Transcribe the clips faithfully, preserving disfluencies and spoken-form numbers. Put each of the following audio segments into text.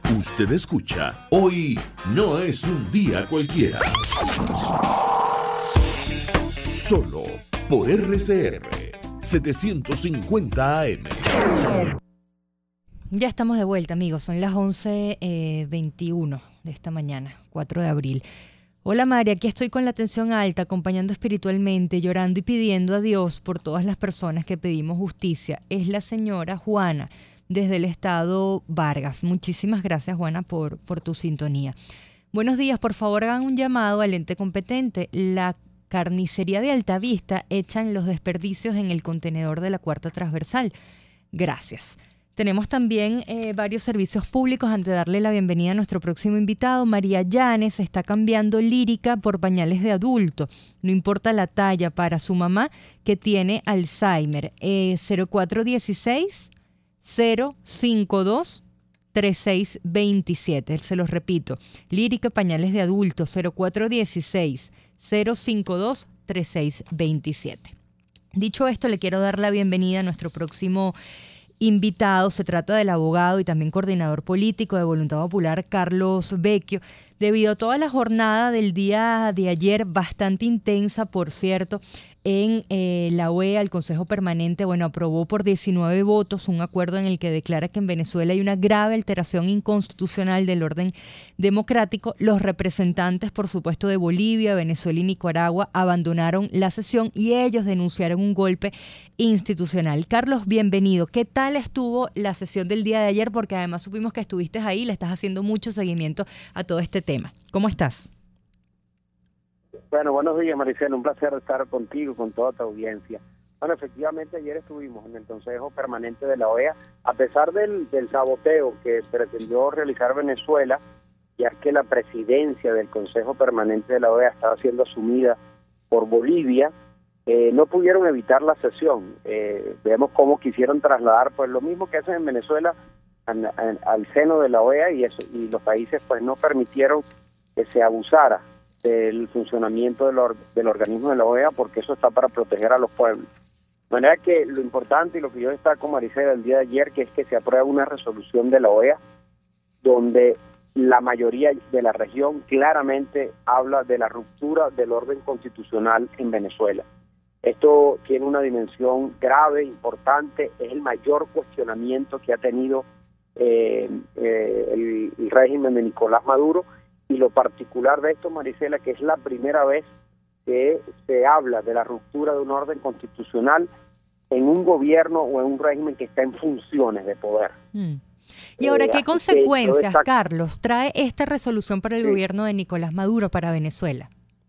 Usted escucha Hoy No Es Un Día Cualquiera. Solo por R C R setecientos cincuenta A M. Ya estamos de vuelta, amigos. Son las once veintiuno de esta mañana, cuatro de abril. Hola, María. Aquí estoy con la tensión alta, acompañando espiritualmente, llorando y pidiendo a Dios por todas las personas que pedimos justicia. Es la señora Juana, desde el estado Vargas. Muchísimas gracias, Juana, por, por tu sintonía. Buenos días. Por favor, hagan un llamado al ente competente. La carnicería de Altavista echan los desperdicios en el contenedor de la cuarta transversal. Gracias. Tenemos también eh, varios servicios públicos. Antes de darle la bienvenida a nuestro próximo invitado, María Llanes está cambiando Lírica por pañales de adulto. No importa la talla, para su mamá que tiene Alzheimer. Eh, cero cuatro uno seis, cero cinco dos, tres seis dos siete. Se los repito. Lírica, pañales de adulto, cero cuatro uno seis, cero cinco dos, tres seis dos siete. Dicho esto, le quiero dar la bienvenida a nuestro próximo invitado. Se trata del abogado y también coordinador político de Voluntad Popular, Carlos Vecchio. Debido a toda la jornada del día de ayer, bastante intensa, por cierto, en eh, la O E A, el Consejo Permanente, bueno, aprobó por diecinueve votos un acuerdo en el que declara que en Venezuela hay una grave alteración inconstitucional del orden democrático. Los representantes, por supuesto, de Bolivia, Venezuela y Nicaragua abandonaron la sesión y ellos denunciaron un golpe institucional. Carlos, bienvenido. ¿Qué tal estuvo la sesión del día de ayer? Porque además supimos que estuviste ahí y le estás haciendo mucho seguimiento a todo este tema. ¿Cómo estás? Bueno, buenos días, Maricela, un placer estar contigo, con toda tu audiencia. Bueno, efectivamente ayer estuvimos en el Consejo Permanente de la O E A, a pesar del, del saboteo que pretendió realizar Venezuela, ya que la presidencia del Consejo Permanente de la O E A estaba siendo asumida por Bolivia, eh, no pudieron evitar la sesión. Eh, vemos cómo quisieron trasladar, pues lo mismo que hacen en Venezuela, al, al, al seno de la O E A, y, eso, y los países pues no permitieron que se abusara del funcionamiento del, or, del organismo de la O E A, porque eso está para proteger a los pueblos. De manera que lo importante y lo que yo destaco, Maricela, el día de ayer, que es que se aprueba una resolución de la O E A donde la mayoría de la región claramente habla de la ruptura del orden constitucional en Venezuela. Esto tiene una dimensión grave, importante, es el mayor cuestionamiento que ha tenido eh, eh, el, el régimen de Nicolás Maduro. Y lo particular de esto, Maricela, que es la primera vez que se habla de la ruptura de un orden constitucional en un gobierno o en un régimen que está en funciones de poder. Mm. Y ahora, ¿qué eh, consecuencias, esta... Carlos, trae esta resolución para el sí. gobierno de Nicolás Maduro, para Venezuela?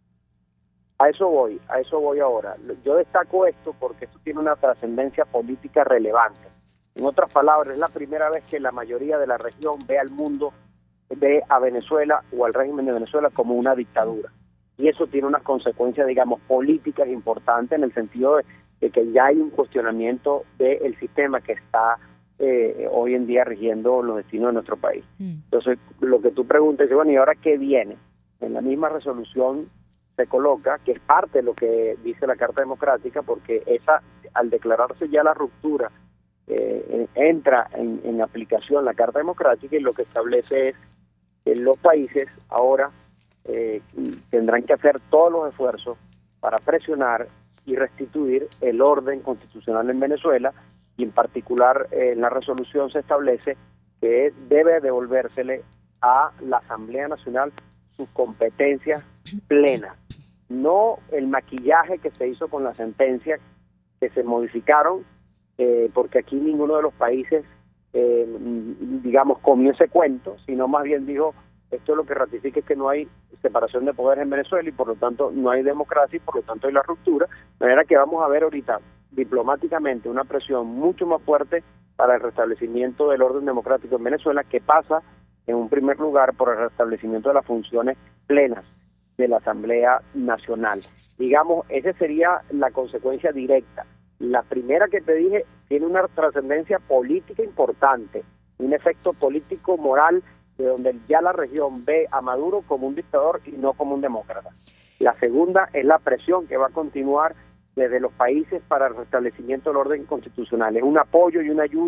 A eso voy, a eso voy ahora. Yo destaco esto porque esto tiene una trascendencia política relevante. En otras palabras, es la primera vez que la mayoría de la región ve al mundo, ve a Venezuela o al régimen de Venezuela como una dictadura. Y eso tiene unas consecuencias, digamos, políticas importantes, en el sentido de, de que ya hay un cuestionamiento del sistema que está eh, hoy en día rigiendo los destinos de nuestro país. Mm. Entonces, lo que tú preguntas es, bueno, ¿y ahora qué viene? En la misma resolución se coloca, que es parte de lo que dice la Carta Democrática, porque esa, al declararse ya la ruptura, eh, entra en, en aplicación la Carta Democrática, y lo que establece es que los países ahora eh, tendrán que hacer todos los esfuerzos para presionar y restituir el orden constitucional en Venezuela, y en particular eh, en la resolución se establece que debe devolvérsele a la Asamblea Nacional sus competencias plenas, no el maquillaje que se hizo con las sentencias que se modificaron, eh, porque aquí ninguno de los países Eh, digamos, comió ese cuento, sino más bien dijo, esto lo que ratifica es que no hay separación de poderes en Venezuela y por lo tanto no hay democracia y por lo tanto hay la ruptura, de manera que vamos a ver ahorita diplomáticamente una presión mucho más fuerte para el restablecimiento del orden democrático en Venezuela, que pasa en un primer lugar por el restablecimiento de las funciones plenas de la Asamblea Nacional. Digamos, esa sería la consecuencia directa. La primera que te dije tiene una trascendencia política importante, un efecto político moral, de donde ya la región ve a Maduro como un dictador y no como un demócrata. La segunda es la presión que va a continuar desde los países para el restablecimiento del orden constitucional. Es un apoyo y una ayuda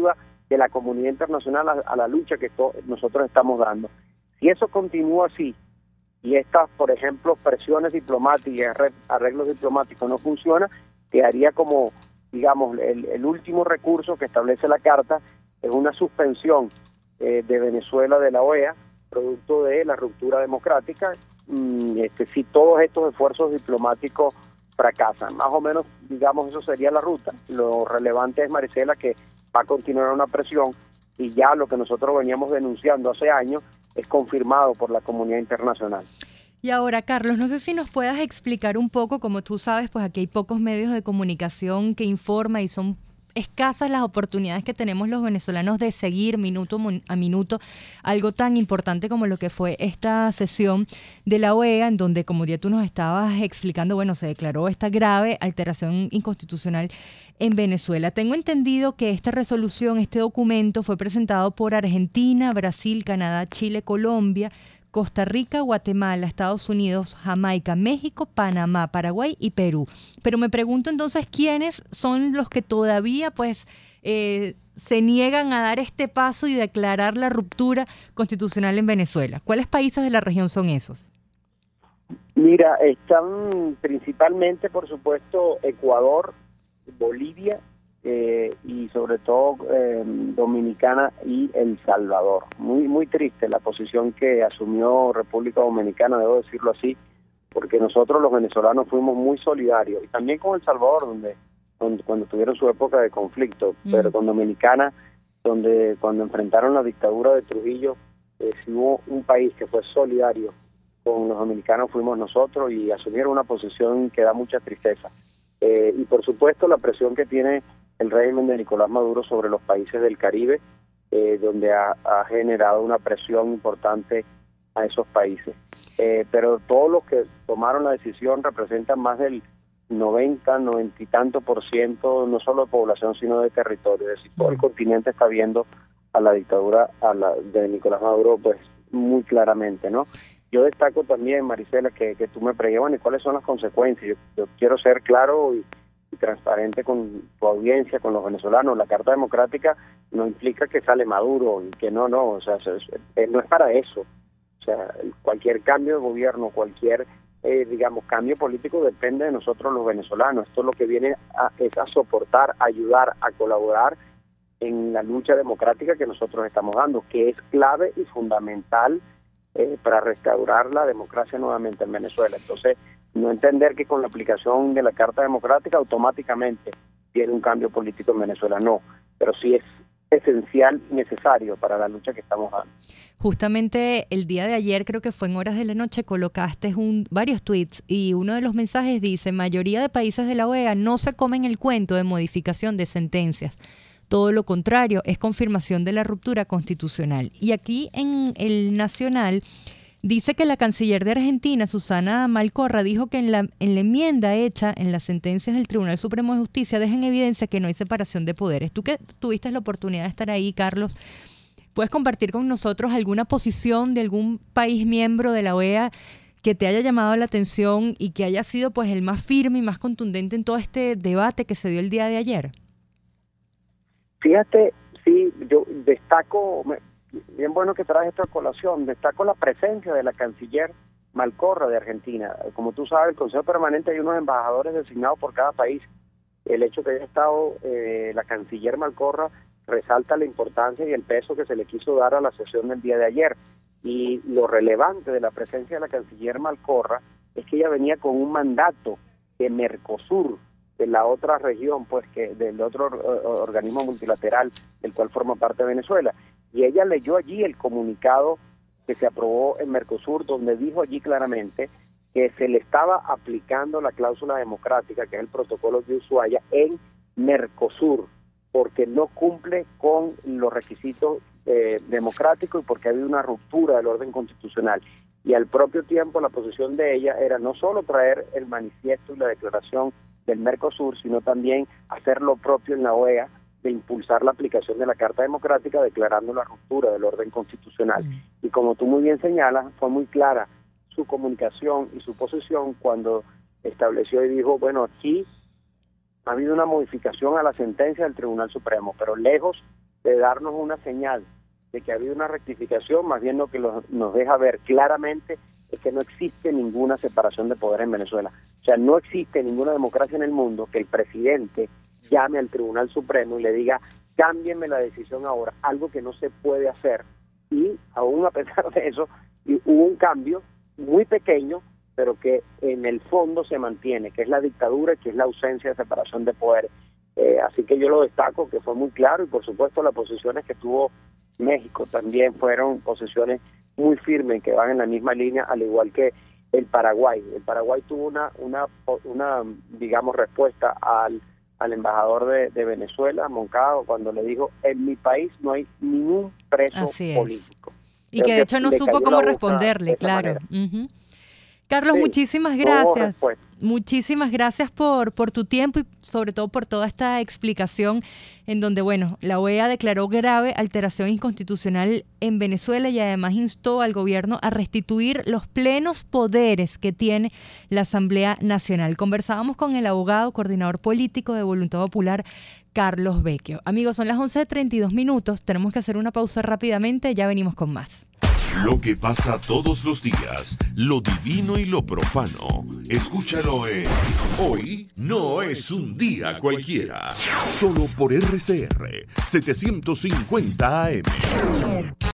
de la comunidad internacional a, a la lucha que to, nosotros estamos dando. Si eso continúa así, y estas, por ejemplo, presiones diplomáticas, arreglos diplomáticos no funcionan, quedaría como, digamos, el, el último recurso que establece la Carta, es una suspensión eh, de Venezuela de la O E A, producto de la ruptura democrática, mmm, este, si todos estos esfuerzos diplomáticos fracasan. Más o menos, digamos, eso sería la ruta. Lo relevante es, Marisela, que va a continuar una presión, y ya lo que nosotros veníamos denunciando hace años es confirmado por la comunidad internacional. Y ahora, Carlos, no sé si nos puedas explicar un poco, como tú sabes, pues aquí hay pocos medios de comunicación que informan y son escasas las oportunidades que tenemos los venezolanos de seguir minuto a minuto algo tan importante como lo que fue esta sesión de la O E A, en donde, como ya tú nos estabas explicando, bueno, se declaró esta grave alteración inconstitucional en Venezuela. Tengo entendido que esta resolución, este documento, fue presentado por Argentina, Brasil, Canadá, Chile, Colombia, Costa Rica, Guatemala, Estados Unidos, Jamaica, México, Panamá, Paraguay y Perú. Pero me pregunto entonces, ¿quiénes son los que todavía pues eh, se niegan a dar este paso y declarar la ruptura constitucional en Venezuela? ¿Cuáles países de la región son esos? Mira, están principalmente, por supuesto, Ecuador, Bolivia eh, y sobre todo eh, Dominicana y El Salvador. Muy muy triste la posición que asumió República Dominicana, debo decirlo así, porque nosotros los venezolanos fuimos muy solidarios, y también con El Salvador, donde, donde cuando tuvieron su época de conflicto, mm. pero con Dominicana, donde cuando enfrentaron la dictadura de Trujillo, eh, si hubo un país que fue solidario con los dominicanos, fuimos nosotros, y asumieron una posición que da mucha tristeza. Eh, y por supuesto la presión que tiene el régimen de Nicolás Maduro sobre los países del Caribe, eh, donde ha, ha generado una presión importante a esos países. Eh, pero todos los que tomaron la decisión representan más del noventa, noventa y tanto por ciento, no solo de población, sino de territorio. Es decir, todo el continente está viendo a la dictadura a la, de Nicolás Maduro pues muy claramente, ¿no? Yo destaco también, Marisela, que, que tú me preguntas, ¿y cuáles son las consecuencias? Yo, yo quiero ser claro y, y transparente con tu audiencia, con los venezolanos. La Carta Democrática no implica que sale Maduro y que no, no, o sea, es, no es para eso. O sea, cualquier cambio de gobierno, cualquier, eh, digamos, cambio político depende de nosotros los venezolanos. Esto es lo que viene a, es a soportar, a ayudar, a colaborar en la lucha democrática que nosotros estamos dando, que es clave y fundamental Eh, para restaurar la democracia nuevamente en Venezuela. Entonces, no entender que con la aplicación de la Carta Democrática automáticamente tiene un cambio político en Venezuela, no, pero sí es esencial y necesario para la lucha que estamos dando. Justamente el día de ayer, creo que fue en horas de la noche, colocaste un, varios tweets, y uno de los mensajes dice: mayoría de países de la O E A no se comen el cuento de modificación de sentencias. Todo lo contrario, es confirmación de la ruptura constitucional. Y aquí en el Nacional dice que la canciller de Argentina, Susana Malcorra, dijo que en la, en la enmienda hecha en las sentencias del Tribunal Supremo de Justicia deja en evidencia que no hay separación de poderes. Tú que tuviste la oportunidad de estar ahí, Carlos, ¿puedes compartir con nosotros alguna posición de algún país miembro de la O E A que te haya llamado la atención y que haya sido pues el más firme y más contundente en todo este debate que se dio el día de ayer? Fíjate, sí, yo destaco, bien bueno que traes esta colación, destaco la presencia de la canciller Malcorra de Argentina. Como tú sabes, el Consejo Permanente hay unos embajadores designados por cada país. El hecho que haya estado eh, la canciller Malcorra resalta la importancia y el peso que se le quiso dar a la sesión del día de ayer. Y lo relevante de la presencia de la canciller Malcorra es que ella venía con un mandato de Mercosur, de la otra región, pues que del otro uh, organismo multilateral del cual forma parte Venezuela, y ella leyó allí el comunicado que se aprobó en Mercosur, donde dijo allí claramente que se le estaba aplicando la cláusula democrática, que es el protocolo de Ushuaia, en Mercosur, porque no cumple con los requisitos eh, democráticos y porque ha habido una ruptura del orden constitucional. Y al propio tiempo la posición de ella era no solo traer el manifiesto y la declaración del Mercosur, sino también hacer lo propio en la O E A, de impulsar la aplicación de la Carta Democrática, declarando la ruptura del orden constitucional. Mm. Y como tú muy bien señalas, fue muy clara su comunicación y su posición cuando estableció y dijo, bueno, aquí ha habido una modificación a la sentencia del Tribunal Supremo, pero lejos de darnos una señal de que ha habido una rectificación, más bien lo que lo, nos deja ver claramente es que no existe ninguna separación de poder en Venezuela. O sea, no existe ninguna democracia en el mundo que el presidente llame al Tribunal Supremo y le diga, cámbienme la decisión ahora, algo que no se puede hacer. Y aún a pesar de eso, hubo un cambio muy pequeño, pero que en el fondo se mantiene, que es la dictadura, que es la ausencia de separación de poderes. Eh, así que yo lo destaco, que fue muy claro, y por supuesto las posiciones que tuvo México también fueron posiciones muy firmes, que van en la misma línea, al igual que el Paraguay. El Paraguay tuvo una, una, una digamos, respuesta al, al embajador de, de Venezuela, Moncada, cuando le dijo, en mi país no hay ningún preso político. Y que de hecho no supo cómo responderle, claro. Uh-huh. Carlos, sí, muchísimas gracias. Muchísimas gracias por, por tu tiempo y sobre todo por toda esta explicación en donde, bueno, la O E A declaró grave alteración inconstitucional en Venezuela y además instó al gobierno a restituir los plenos poderes que tiene la Asamblea Nacional. Conversábamos con el abogado, coordinador político de Voluntad Popular, Carlos Vecchio. Amigos, son las once treinta y dos minutos, tenemos que hacer una pausa rápidamente, ya venimos con más. Lo que pasa todos los días, lo divino y lo profano. Escúchalo en Hoy no es un día cualquiera. Solo por R C R setecientos cincuenta A M.